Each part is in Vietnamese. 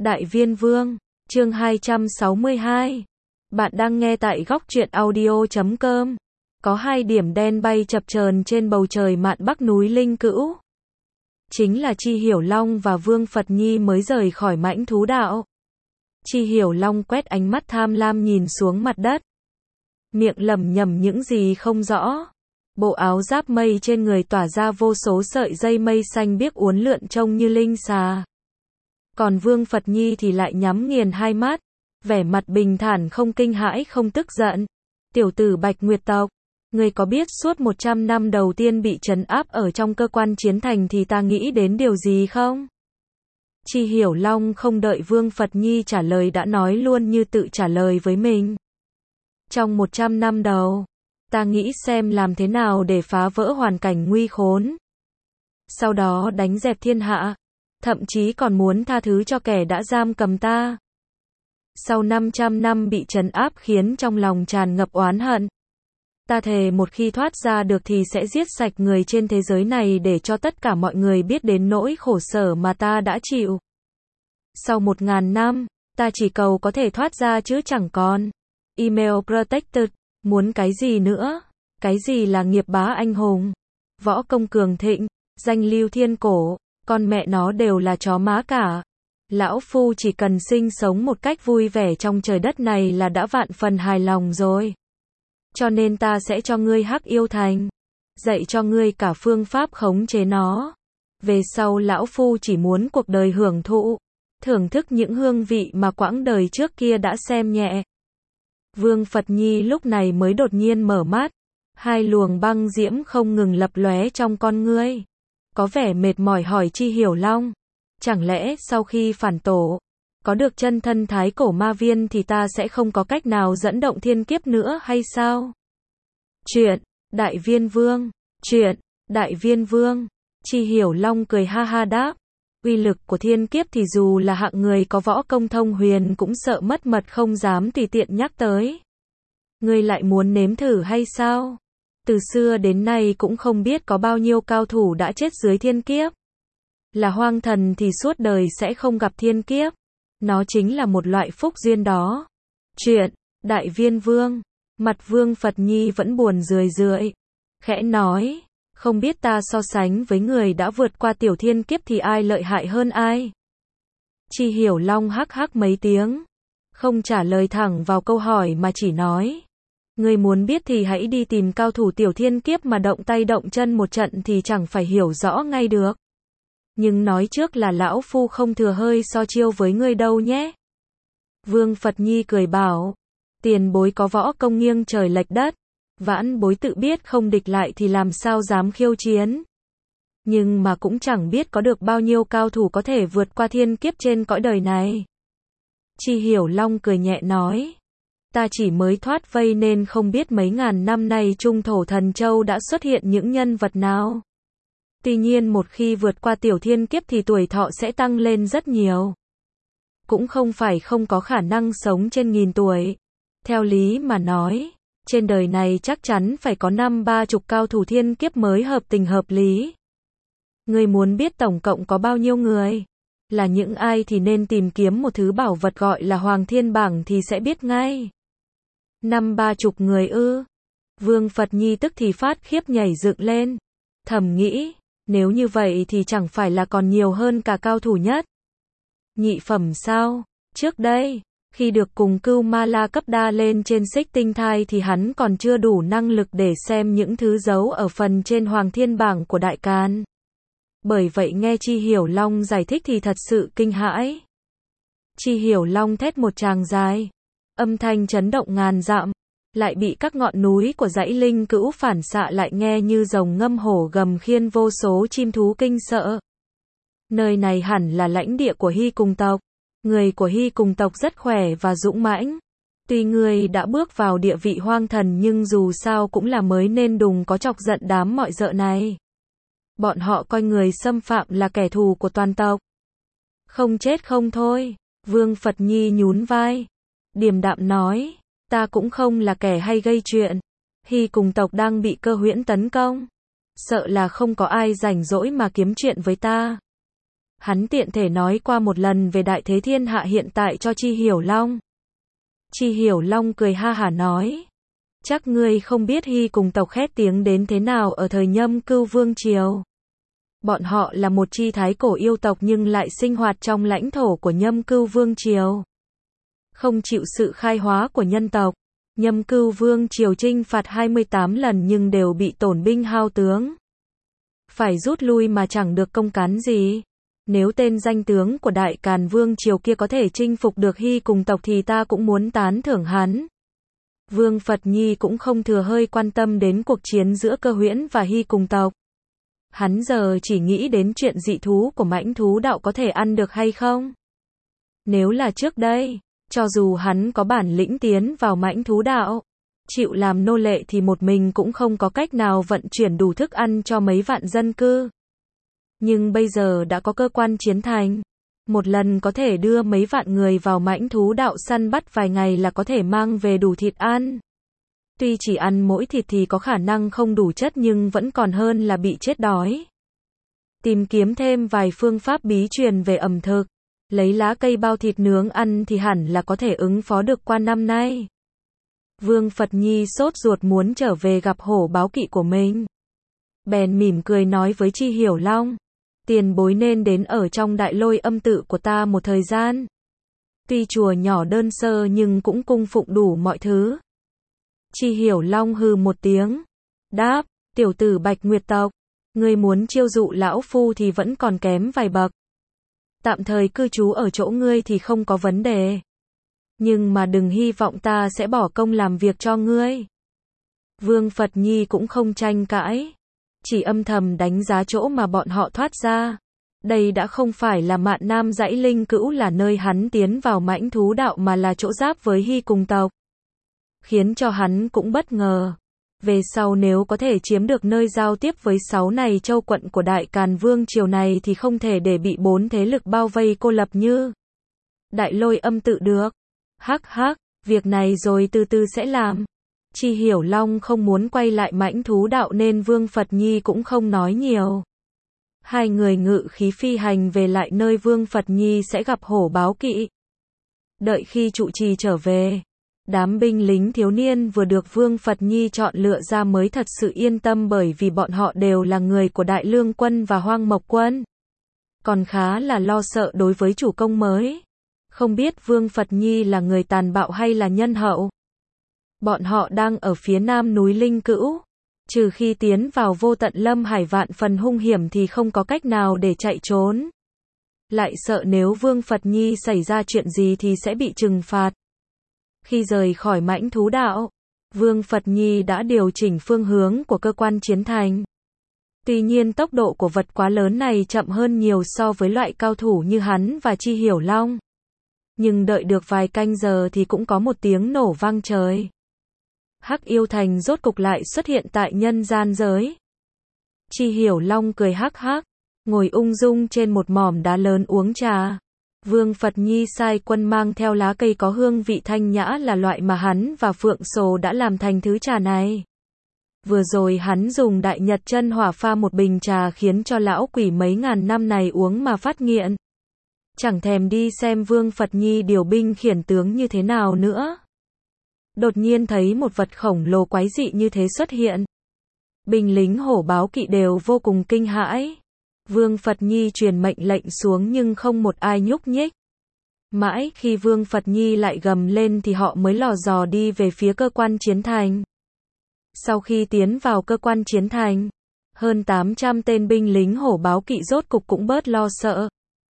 Đại Viên Vương, chương 262. Bạn đang nghe tại góc truyện audio.com. Có hai điểm đen bay chập chờn trên bầu trời mạn Bắc núi Linh Cữu. Chính là Chi Hiểu Long và Vương Phật Nhi mới rời khỏi mãnh thú đạo. Chi Hiểu Long quét ánh mắt tham lam nhìn xuống mặt đất. Miệng lẩm nhẩm những gì không rõ. Bộ áo giáp mây trên người tỏa ra vô số sợi dây mây xanh biếc uốn lượn trông như linh xà. Còn Vương Phật Nhi thì lại nhắm nghiền hai mắt, vẻ mặt bình thản không kinh hãi không tức giận. Tiểu tử Bạch Nguyệt tộc, ngươi có biết suốt 100 năm đầu tiên bị trấn áp ở trong cơ quan chiến thành thì ta nghĩ đến điều gì không? Chi Hiểu Long không đợi Vương Phật Nhi trả lời đã nói luôn như tự trả lời với mình. Trong 100 năm đầu, ta nghĩ xem làm thế nào để phá vỡ hoàn cảnh nguy khốn. Sau đó đánh dẹp thiên hạ, thậm chí còn muốn tha thứ cho kẻ đã giam cầm ta. Sau 500 năm bị trấn áp khiến trong lòng tràn ngập oán hận. Ta thề một khi thoát ra được thì sẽ giết sạch người trên thế giới này để cho tất cả mọi người biết đến nỗi khổ sở mà ta đã chịu. Sau 1000 năm, ta chỉ cầu có thể thoát ra chứ chẳng còn. Email protected, muốn cái gì nữa? Cái gì là nghiệp bá anh hùng? Võ công cường thịnh, danh lưu thiên cổ, con mẹ nó đều là chó má cả. Lão Phu chỉ cần sinh sống một cách vui vẻ trong trời đất này là đã vạn phần hài lòng rồi. Cho nên ta sẽ cho ngươi Hắc Yêu Thành, dạy cho ngươi cả phương pháp khống chế nó. Về sau Lão Phu chỉ muốn cuộc đời hưởng thụ, thưởng thức những hương vị mà quãng đời trước kia đã xem nhẹ. Vương Phật Nhi lúc này mới đột nhiên mở mắt, hai luồng băng diễm không ngừng lập lóe trong con ngươi. Có vẻ mệt mỏi hỏi Chi Hiểu Long, chẳng lẽ sau khi phản tổ, có được chân thân thái cổ ma viên thì ta sẽ không có cách nào dẫn động thiên kiếp nữa hay sao? Chuyện, Đại Viên Vương, chuyện, Đại Viên Vương, Chi Hiểu Long cười ha ha đáp, uy lực của thiên kiếp thì dù là hạng người có võ công thông huyền cũng sợ mất mật không dám tùy tiện nhắc tới. Ngươi lại muốn nếm thử hay sao? Từ xưa đến nay cũng không biết có bao nhiêu cao thủ đã chết dưới thiên kiếp. Là hoang thần thì suốt đời sẽ không gặp thiên kiếp. Nó chính là một loại phúc duyên đó. Chuyện, Đại Viên Vương, mặt Vương Phật Nhi vẫn buồn rười rượi. Khẽ nói, không biết ta so sánh với người đã vượt qua tiểu thiên kiếp thì ai lợi hại hơn ai? Chi Hiểu Long hắc hắc mấy tiếng, không trả lời thẳng vào câu hỏi mà chỉ nói. Ngươi muốn biết thì hãy đi tìm cao thủ tiểu thiên kiếp mà động tay động chân một trận thì chẳng phải hiểu rõ ngay được. Nhưng nói trước là Lão Phu không thừa hơi so chiêu với ngươi đâu nhé. Vương Phật Nhi cười bảo, tiền bối có võ công nghiêng trời lệch đất, vãn bối tự biết không địch lại thì làm sao dám khiêu chiến. Nhưng mà cũng chẳng biết có được bao nhiêu cao thủ có thể vượt qua thiên kiếp trên cõi đời này. Chi Hiểu Long cười nhẹ nói, ta chỉ mới thoát vây nên không biết mấy ngàn năm nay Trung Thổ Thần Châu đã xuất hiện những nhân vật nào. Tuy nhiên một khi vượt qua tiểu thiên kiếp thì tuổi thọ sẽ tăng lên rất nhiều. Cũng không phải không có khả năng sống trên 1000 tuổi. Theo lý mà nói, trên đời này chắc chắn phải có 50-30 cao thủ thiên kiếp mới hợp tình hợp lý. Ngươi muốn biết tổng cộng có bao nhiêu người? Là những ai thì nên tìm kiếm một thứ bảo vật gọi là Hoàng Thiên Bảng thì sẽ biết ngay. 50-30 người ư? Vương Phật Nhi tức thì phát khiếp nhảy dựng lên. Thầm nghĩ, nếu như vậy thì chẳng phải là còn nhiều hơn cả cao thủ nhất. Nhị phẩm sao? Trước đây, khi được cùng Cưu Ma La cấp đa lên trên Xích Tinh Thai thì hắn còn chưa đủ năng lực để xem những thứ giấu ở phần trên Hoàng Thiên Bảng của Đại Càn. Bởi vậy nghe Chi Hiểu Long giải thích thì thật sự kinh hãi. Chi Hiểu Long thét một tràng dài, âm thanh chấn động ngàn dặm, lại bị các ngọn núi của dãy Linh Cữu phản xạ lại nghe như rồng ngâm hổ gầm khiến vô số chim thú kinh sợ. Nơi này hẳn là lãnh địa của Hy Cùng tộc. Người của Hy Cùng tộc rất khỏe và dũng mãnh. Tuy người đã bước vào địa vị hoang thần nhưng dù sao cũng là mới nên đừng có chọc giận đám mọi dợ này. Bọn họ coi người xâm phạm là kẻ thù của toàn tộc. Không chết không thôi. Vương Phật Nhi nhún vai, điềm đạm nói, ta cũng không là kẻ hay gây chuyện. Hy Cùng tộc đang bị Cơ Huyễn tấn công. Sợ là không có ai rảnh rỗi mà kiếm chuyện với ta. Hắn tiện thể nói qua một lần về đại thế thiên hạ hiện tại cho Chi Hiểu Long. Chi Hiểu Long cười ha hả nói. Chắc ngươi không biết Hy cùng tộc khét tiếng đến thế nào ở thời Nhâm Cưu Vương Triều. Bọn họ là một chi thái cổ yêu tộc nhưng lại sinh hoạt trong lãnh thổ của Nhâm Cưu Vương Triều. Không chịu sự khai hóa của nhân tộc. Nhâm Cưu Vương Triều chinh phạt 28 lần nhưng đều bị tổn binh hao tướng. Phải rút lui mà chẳng được công cán gì. Nếu tên danh tướng của Đại Càn Vương Triều kia có thể chinh phục được Hy cùng tộc thì ta cũng muốn tán thưởng hắn. Vương Phật Nhi cũng không thừa hơi quan tâm đến cuộc chiến giữa Cơ Huyễn và Hy cùng tộc. Hắn giờ chỉ nghĩ đến chuyện dị thú của mãnh thú đạo có thể ăn được hay không. Nếu là trước đây, cho dù hắn có bản lĩnh tiến vào mãnh thú đạo, chịu làm nô lệ thì một mình cũng không có cách nào vận chuyển đủ thức ăn cho mấy vạn dân cư. Nhưng bây giờ đã có cơ quan chiến thành. Một lần có thể đưa mấy vạn người vào mãnh thú đạo săn bắt vài ngày là có thể mang về đủ thịt ăn. Tuy chỉ ăn mỗi thịt thì có khả năng không đủ chất nhưng vẫn còn hơn là bị chết đói. Tìm kiếm thêm vài phương pháp bí truyền về ẩm thực. Lấy lá cây bao thịt nướng ăn thì hẳn là có thể ứng phó được qua năm nay. Vương Phật Nhi sốt ruột muốn trở về gặp hổ báo kỵ của mình. Bèn mỉm cười nói với Chi Hiểu Long. Tiền bối nên đến ở trong Đại Lôi Âm tự của ta một thời gian. Tuy chùa nhỏ đơn sơ nhưng cũng cung phụng đủ mọi thứ. Chi Hiểu Long hừ một tiếng. Đáp, tiểu tử Bạch Nguyệt tộc. Ngươi muốn chiêu dụ lão phu thì vẫn còn kém vài bậc. Tạm thời cư trú ở chỗ ngươi thì không có vấn đề. Nhưng mà đừng hy vọng ta sẽ bỏ công làm việc cho ngươi. Vương Phật Nhi cũng không tranh cãi. Chỉ âm thầm đánh giá chỗ mà bọn họ thoát ra. Đây đã không phải là Mạn Nam dãy Linh Cữu là nơi hắn tiến vào mãnh thú đạo mà là chỗ giáp với Hy cùng tộc. Khiến cho hắn cũng bất ngờ. Về sau nếu có thể chiếm được nơi giao tiếp với 6 này châu quận của Đại Càn Vương Triều này thì không thể để bị 4 thế lực bao vây cô lập như Đại Lôi Âm tự được. Hắc hắc, việc này rồi từ từ sẽ làm. Chi Hiểu Long không muốn quay lại mãnh thú đạo nên Vương Phật Nhi cũng không nói nhiều. Hai người ngự khí phi hành về lại nơi Vương Phật Nhi sẽ gặp hổ báo kỵ. Đợi khi trụ trì trở về, đám binh lính thiếu niên vừa được Vương Phật Nhi chọn lựa ra mới thật sự yên tâm bởi vì bọn họ đều là người của Đại Lương quân và Hoang Mộc quân. Còn khá là lo sợ đối với chủ công mới. Không biết Vương Phật Nhi là người tàn bạo hay là nhân hậu. Bọn họ đang ở phía nam núi Linh Cữu. Trừ khi tiến vào vô tận lâm hải vạn phần hung hiểm thì không có cách nào để chạy trốn. Lại sợ nếu Vương Phật Nhi xảy ra chuyện gì thì sẽ bị trừng phạt. Khi rời khỏi mãnh thú đạo, Vương Phật Nhi đã điều chỉnh phương hướng của cơ quan chiến thành. Tuy nhiên tốc độ của vật quá lớn này chậm hơn nhiều so với loại cao thủ như hắn và Chi Hiểu Long. Nhưng đợi được vài canh giờ thì cũng có một tiếng nổ vang trời. Hắc Yêu Thành rốt cục lại xuất hiện tại nhân gian giới. Chi Hiểu Long cười hắc hắc, ngồi ung dung trên một mỏm đá lớn uống trà. Vương Phật Nhi sai quân mang theo lá cây có hương vị thanh nhã là loại mà hắn và Phượng Sồ đã làm thành thứ trà này. Vừa rồi hắn dùng Đại Nhật chân hỏa pha một bình trà khiến cho lão quỷ mấy ngàn năm này uống mà phát nghiện. Chẳng thèm đi xem Vương Phật Nhi điều binh khiển tướng như thế nào nữa. Đột nhiên thấy một vật khổng lồ quái dị như thế xuất hiện. Binh lính hổ báo kỵ đều vô cùng kinh hãi. Vương Phật Nhi truyền mệnh lệnh xuống nhưng không một ai nhúc nhích. Mãi khi Vương Phật Nhi lại gầm lên thì họ mới lò dò đi về phía cơ quan chiến thành. Sau khi tiến vào cơ quan chiến thành, hơn 800 tên binh lính hổ báo kỵ rốt cục cũng bớt lo sợ.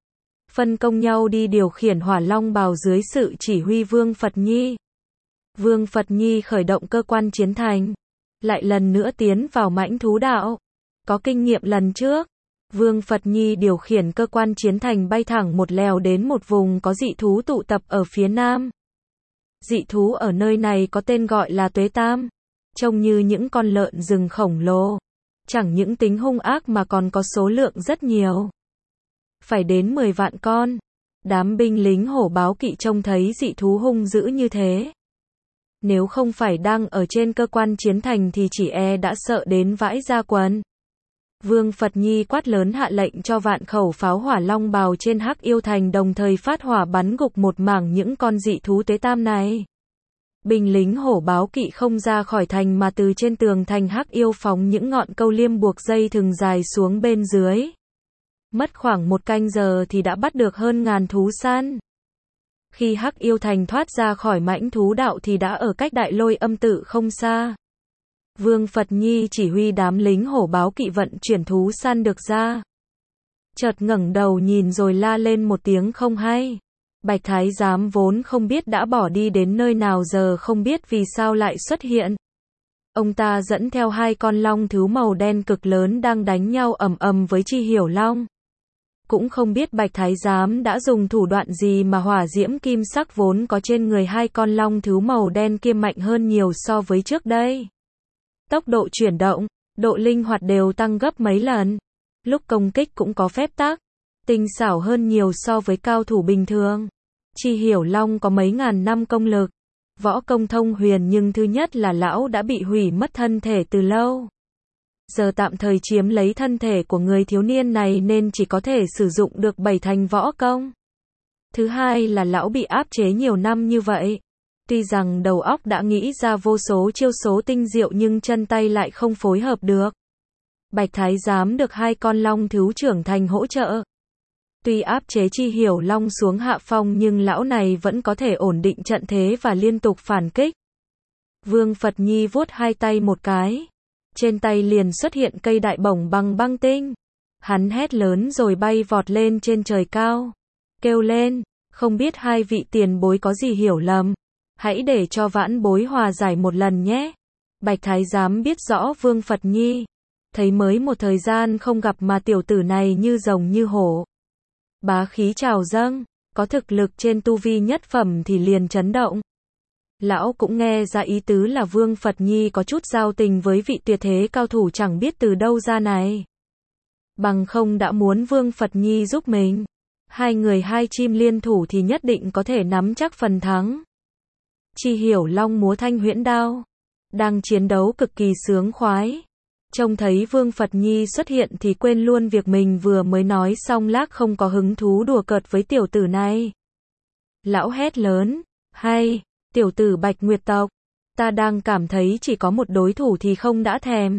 Phân công nhau đi điều khiển hỏa long bào dưới sự chỉ huy Vương Phật Nhi. Vương Phật Nhi khởi động cơ quan chiến thành, lại lần nữa tiến vào mãnh thú đạo. Có kinh nghiệm lần trước, Vương Phật Nhi điều khiển cơ quan chiến thành bay thẳng một lèo đến một vùng có dị thú tụ tập ở phía nam. Dị thú ở nơi này có tên gọi là Tuế Tam, trông như những con lợn rừng khổng lồ. Chẳng những tính hung ác mà còn có số lượng rất nhiều. Phải đến 10 vạn con. Đám binh lính hổ báo kỵ trông thấy dị thú hung dữ như thế. Nếu không phải đang ở trên cơ quan chiến thành thì chỉ e đã sợ đến vãi ra quần. Vương Phật Nhi quát lớn hạ lệnh cho vạn khẩu pháo hỏa long bào trên Hắc Yêu Thành đồng thời phát hỏa bắn gục một mảng những con dị thú tế tam này. Binh lính hổ báo kỵ không ra khỏi thành mà từ trên tường thành Hắc Yêu phóng những ngọn câu liêm buộc dây thừng dài xuống bên dưới. Mất khoảng 1 canh giờ thì đã bắt được hơn ngàn thú săn. Khi Hắc Yêu Thành thoát ra khỏi mãnh thú đạo thì đã ở cách Đại Lôi Âm Tự không xa. Vương Phật Nhi chỉ huy đám lính hổ báo kỵ vận chuyển thú săn được ra. Chợt ngẩng đầu nhìn rồi la lên một tiếng không hay. Bạch Thái Giám vốn không biết đã bỏ đi đến nơi nào giờ không biết vì sao lại xuất hiện. Ông ta dẫn theo 2 con long thú màu đen cực lớn đang đánh nhau ầm ầm với Chi Hiểu Long. Cũng không biết Bạch Thái Giám đã dùng thủ đoạn gì mà hỏa diễm kim sắc vốn có trên người 2 con long thú màu đen kia mạnh hơn nhiều so với trước đây. Tốc độ chuyển động, độ linh hoạt đều tăng gấp mấy lần. Lúc công kích cũng có phép tắc, tinh xảo hơn nhiều so với cao thủ bình thường. Chi Hiểu Long có mấy ngàn năm công lực, võ công thông huyền nhưng thứ nhất là lão đã bị hủy mất thân thể từ lâu. Giờ tạm thời chiếm lấy thân thể của người thiếu niên này nên chỉ có thể sử dụng được 7 thành võ công. Thứ hai là lão bị áp chế nhiều năm như vậy. Tuy rằng đầu óc đã nghĩ ra vô số chiêu số tinh diệu nhưng chân tay lại không phối hợp được. Bạch Thái Giám được 2 con long thú trưởng thành hỗ trợ. Tuy áp chế Chi Hiểu Long xuống hạ phong nhưng lão này vẫn có thể ổn định trận thế và liên tục phản kích. Vương Phật Nhi vuốt 2 tay một cái. Trên tay liền xuất hiện cây đại bổng bằng băng tinh. Hắn hét lớn rồi bay vọt lên trên trời cao. Kêu lên, không biết 2 vị tiền bối có gì hiểu lầm. Hãy để cho vãn bối hòa giải một lần nhé. Bạch Thái Giám biết rõ Vương Phật Nhi. Thấy mới một thời gian không gặp mà tiểu tử này như rồng như hổ. Bá khí trào dâng, có thực lực trên tu vi nhất phẩm thì liền chấn động. Lão cũng nghe ra ý tứ là Vương Phật Nhi có chút giao tình với vị tuyệt thế cao thủ chẳng biết từ đâu ra này. Bằng không đã muốn Vương Phật Nhi giúp mình. 2 người 2 chim liên thủ thì nhất định có thể nắm chắc phần thắng. Chi Hiểu Long múa thanh huyễn đao, đang chiến đấu cực kỳ sướng khoái. Trông thấy Vương Phật Nhi xuất hiện thì quên luôn việc mình vừa mới nói xong lác không có hứng thú đùa cợt với tiểu tử này. Lão hét lớn, hay, tiểu tử Bạch Nguyệt tộc, ta đang cảm thấy chỉ có một đối thủ thì không đã thèm.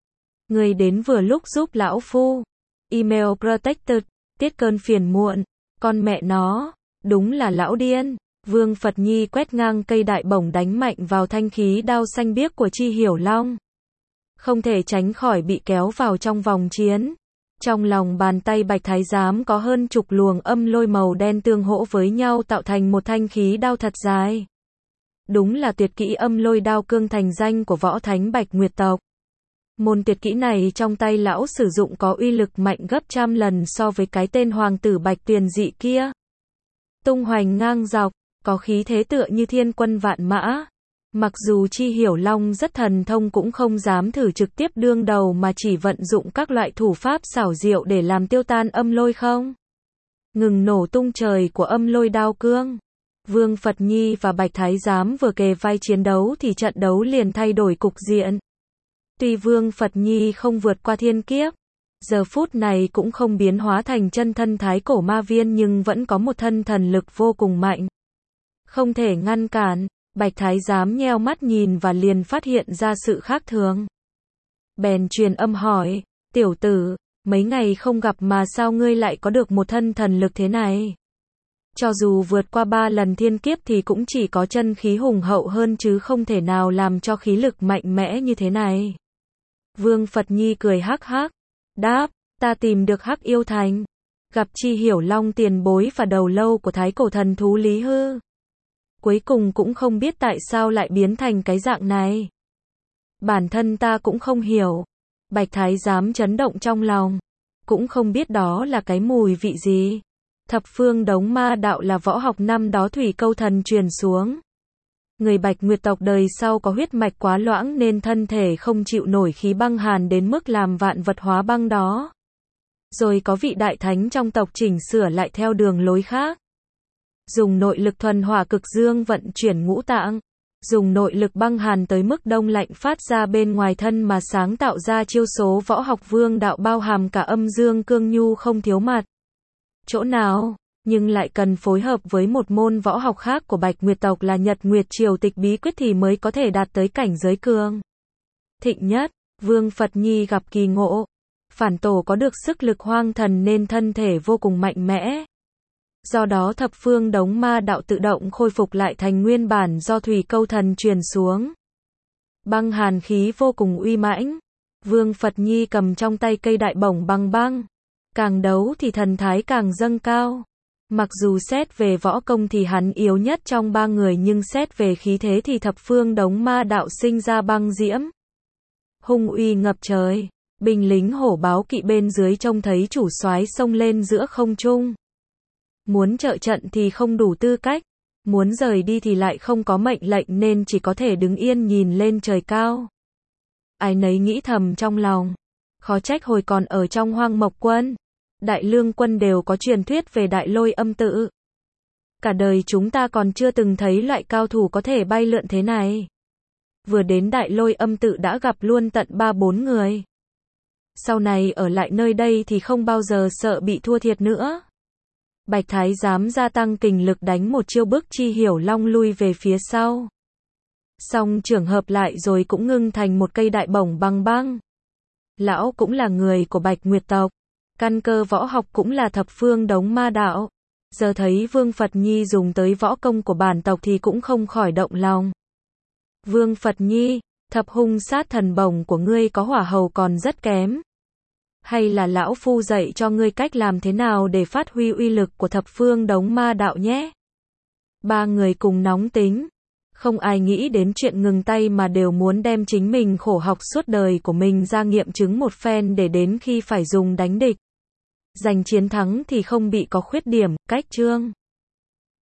Người đến vừa lúc giúp lão phu. Email protected, tiết cơn phiền muộn, con mẹ nó, đúng là lão điên. Vương Phật Nhi quét ngang cây đại bổng đánh mạnh vào thanh khí đao xanh biếc của Chi Hiểu Long. Không thể tránh khỏi bị kéo vào trong vòng chiến. Trong lòng bàn tay Bạch Thái Giám có hơn chục luồng âm lôi màu đen tương hỗ với nhau tạo thành một thanh khí đao thật dài. Đúng là tuyệt kỹ âm lôi đao cương thành danh của võ thánh Bạch Nguyệt tộc. Môn tuyệt kỹ này trong tay lão sử dụng có uy lực mạnh gấp trăm lần so với cái tên hoàng tử Bạch Tuyền dị kia. Tung hoành ngang dọc, có khí thế tựa như thiên quân vạn mã. Mặc dù Chi Hiểu Long rất thần thông cũng không dám thử trực tiếp đương đầu mà chỉ vận dụng các loại thủ pháp xảo diệu để làm tiêu tan âm lôi không ngừng nổ tung trời của âm lôi đao cương. Vương Phật Nhi và Bạch Thái Giám vừa kề vai chiến đấu thì trận đấu liền thay đổi cục diện. Tuy Vương Phật Nhi không vượt qua thiên kiếp, giờ phút này cũng không biến hóa thành chân thân thái cổ ma viên nhưng vẫn có một thân thần lực vô cùng mạnh. Không thể ngăn cản. Bạch Thái Giám nheo mắt nhìn và liền phát hiện ra sự khác thường. Bèn truyền âm hỏi, tiểu tử, mấy ngày không gặp mà sao ngươi lại có được một thân thần lực thế này? Cho dù vượt qua 3 lần thiên kiếp thì cũng chỉ có chân khí hùng hậu hơn chứ không thể nào làm cho khí lực mạnh mẽ như thế này. Vương Phật Nhi cười hắc hắc, đáp, ta tìm được Hắc Yêu Thành, gặp Chi Hiểu Long tiền bối và đầu lâu của thái cổ thần thú Lý Hư. Cuối cùng cũng không biết tại sao lại biến thành cái dạng này. Bản thân ta cũng không hiểu. Bạch Thái Giám chấn động trong lòng. Cũng không biết đó là cái mùi vị gì. Thập phương đống ma đạo là võ học năm đó Thủy Câu Thần truyền xuống. Người Bạch Nguyệt tộc đời sau có huyết mạch quá loãng nên thân thể không chịu nổi khí băng hàn đến mức làm vạn vật hóa băng đó. Rồi có vị đại thánh trong tộc chỉnh sửa lại theo đường lối khác. Dùng nội lực thuần hỏa cực dương vận chuyển ngũ tạng, dùng nội lực băng hàn tới mức đông lạnh phát ra bên ngoài thân mà sáng tạo ra chiêu số võ học vương đạo bao hàm cả âm dương cương nhu không thiếu mặt chỗ nào, nhưng lại cần phối hợp với một môn võ học khác của Bạch Nguyệt tộc là Nhật Nguyệt Triều Tịch bí quyết thì mới có thể đạt tới cảnh giới cường thịnh nhất. Vương Phật Nhi gặp kỳ ngộ, phản tổ có được sức lực hoang thần nên thân thể vô cùng mạnh mẽ. Do đó thập phương đống ma đạo tự động khôi phục lại thành nguyên bản do Thủy Câu Thần truyền xuống. Băng hàn khí vô cùng uy mãnh. Vương Phật Nhi cầm trong tay cây đại bổng băng băng. Càng đấu thì thần thái càng dâng cao. Mặc dù xét về võ công thì hắn yếu nhất trong ba người nhưng xét về khí thế thì thập phương đống ma đạo sinh ra băng diễm. Hung uy ngập trời. Binh lính hổ báo kỵ bên dưới trông thấy chủ soái xông lên giữa không trung. Muốn trợ trận thì không đủ tư cách, muốn rời đi thì lại không có mệnh lệnh nên chỉ có thể đứng yên nhìn lên trời cao. Ai nấy nghĩ thầm trong lòng, khó trách hồi còn ở trong Hoang Mộc Quân, Đại Lương Quân đều có truyền thuyết về Đại Lôi Âm Tự. Cả đời chúng ta còn chưa từng thấy loại cao thủ có thể bay lượn thế này. Vừa đến Đại Lôi Âm Tự đã gặp luôn tận 3-4 người. Sau này ở lại nơi đây thì không bao giờ sợ bị thua thiệt nữa. Bạch Thái Giám gia tăng kình lực đánh một chiêu bức Chi Hiểu Long lui về phía sau. Xong trường hợp lại rồi cũng ngưng thành một cây đại bổng băng băng. Lão cũng là người của Bạch Nguyệt tộc. Căn cơ võ học cũng là thập phương đống ma đạo. Giờ thấy Vương Phật Nhi dùng tới võ công của bản tộc thì cũng không khỏi động lòng. Vương Phật Nhi, thập hung sát thần bổng của ngươi có hỏa hầu còn rất kém. Hay là lão phu dạy cho ngươi cách làm thế nào để phát huy uy lực của thập phương đống ma đạo nhé. Ba người cùng nóng tính. Không ai nghĩ đến chuyện ngừng tay mà đều muốn đem chính mình khổ học suốt đời của mình ra nghiệm chứng một phen để đến khi phải dùng đánh địch. Giành chiến thắng thì không bị có khuyết điểm, cách chương.